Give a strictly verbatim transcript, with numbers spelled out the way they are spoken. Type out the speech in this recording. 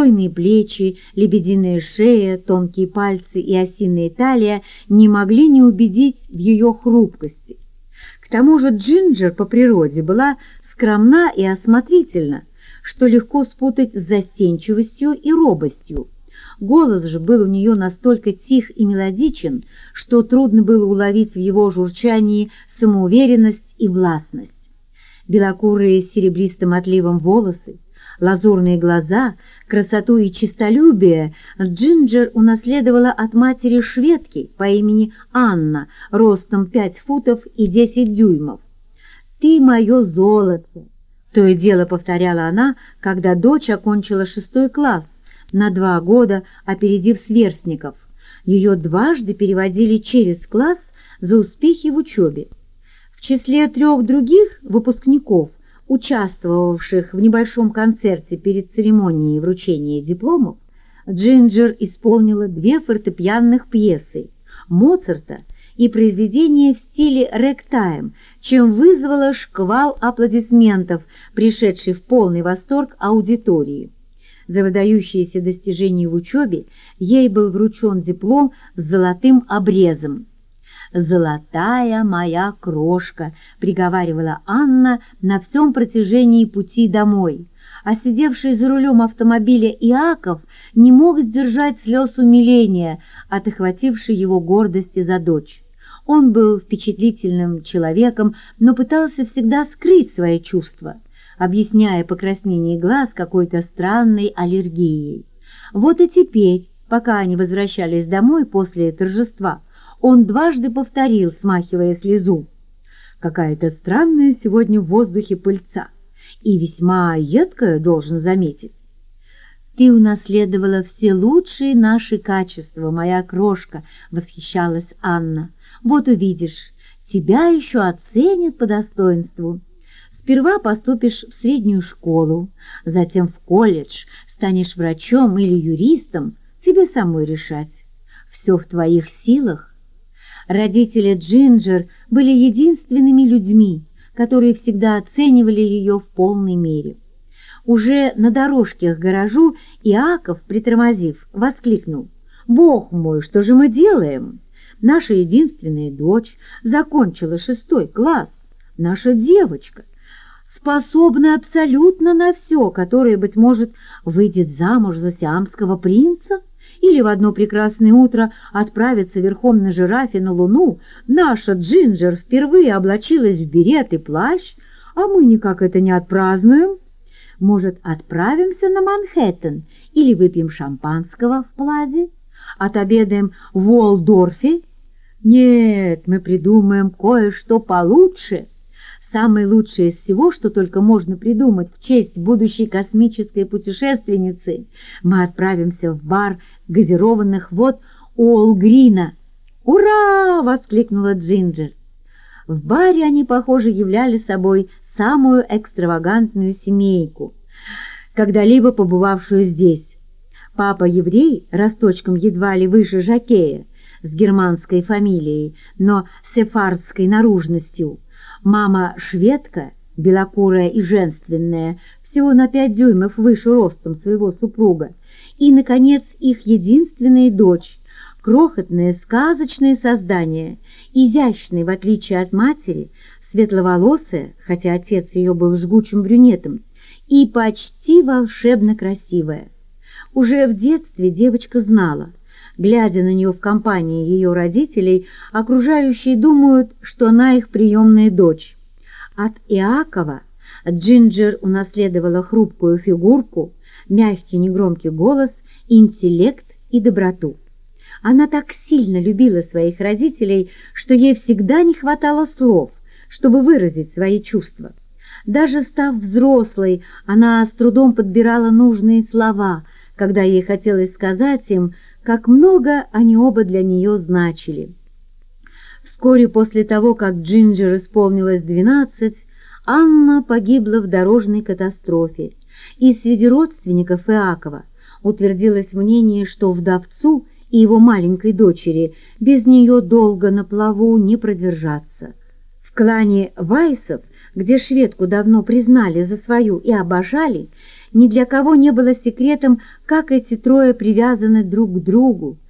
стройные плечи, лебединая шея, тонкие пальцы и осиная талия не могли не убедить в ее хрупкости. К тому же Джинджер по природе была скромна и осмотрительна, что легко спутать с застенчивостью и робостью. Голос же был у нее настолько тих и мелодичен, что трудно было уловить в его журчании самоуверенность и властность. Белокурые с серебристым отливом волосы, лазурные глаза, красоту и честолюбие Джинджер унаследовала от матери-шведки по имени Анна, ростом пять футов и десять дюймов. «Ты мое золото!» — то и дело повторяла она, когда дочь окончила шестой класс, на два года опередив сверстников. Ее дважды переводили через класс за успехи в учебе. В числе трех других выпускников, участвовавших в небольшом концерте перед церемонией вручения дипломов, Джинджер исполнила две фортепианных пьесы Моцарта и произведение в стиле рэктайм, чем вызвала шквал аплодисментов, пришедший в полный восторг аудитории. За выдающиеся достижения в учебе ей был вручен диплом с золотым обрезом. «Золотая моя крошка», — приговаривала Анна на всем протяжении пути домой, а сидевший за рулем автомобиля Иаков не мог сдержать слез умиления от охватившей его гордости за дочь. Он был впечатлительным человеком, но пытался всегда скрыть свои чувства, объясняя покраснение глаз какой-то странной аллергией. Вот и теперь, пока они возвращались домой после торжества, он дважды повторил, смахивая слезу: «Какая-то странная сегодня в воздухе пыльца, и весьма едкая, должен заметить». «Ты унаследовала все лучшие наши качества, моя крошка», — восхищалась Анна. «Вот увидишь, тебя еще оценят по достоинству. Сперва поступишь в среднюю школу, затем в колледж, станешь врачом или юристом, тебе самой решать. Все в твоих силах». Родители Джинджер были единственными людьми, которые всегда оценивали ее в полной мере. Уже на дорожке к гаражу Иаков, притормозив, воскликнул: «Бог мой, что же мы делаем? Наша единственная дочь закончила шестой класс, наша девочка, способна абсолютно на все, которая, быть может, выйдет замуж за сиамского принца или в одно прекрасное утро отправится верхом на жирафе на Луну. Наша Джинджер впервые облачилась в берет и плащ, а мы никак это не отпразднуем. Может, отправимся на Манхэттен или выпьем шампанского в Плазе, отобедаем в Уолдорфе? Нет, мы придумаем кое-что получше. Самое лучшее из всего, что только можно придумать в честь будущей космической путешественницы. Мы отправимся в бар газированных вод Уолл-Грина». «Ура!» — воскликнула Джинджер. В баре они, похоже, являли собой самую экстравагантную семейку, когда-либо побывавшую здесь. Папа-еврей, росточком едва ли выше жокея, с германской фамилией, но сефардской наружностью. Мама-шведка, белокурая и женственная, всего на пять дюймов выше ростом своего супруга. И, наконец, их единственная дочь, крохотное сказочное создание, изящное, в отличие от матери, светловолосая, хотя отец ее был жгучим брюнетом, и почти волшебно красивая. Уже в детстве девочка знала, глядя на нее в компании ее родителей, окружающие думают, что она их приемная дочь. От Иакова Джинджер унаследовала хрупкую фигурку, мягкий негромкий голос, интеллект и доброту. Она так сильно любила своих родителей, что ей всегда не хватало слов, чтобы выразить свои чувства. Даже став взрослой, она с трудом подбирала нужные слова, когда ей хотелось сказать им, как много они оба для нее значили. Вскоре после того, как Джинджер исполнилось двенадцать, Анна погибла в дорожной катастрофе, и среди родственников Иакова утвердилось мнение, что вдовцу и его маленькой дочери без нее долго на плаву не продержаться. В клане Вайсов, где шведку давно признали за свою и обожали, Ни для кого не было секретом, как эти трое привязаны друг к другу,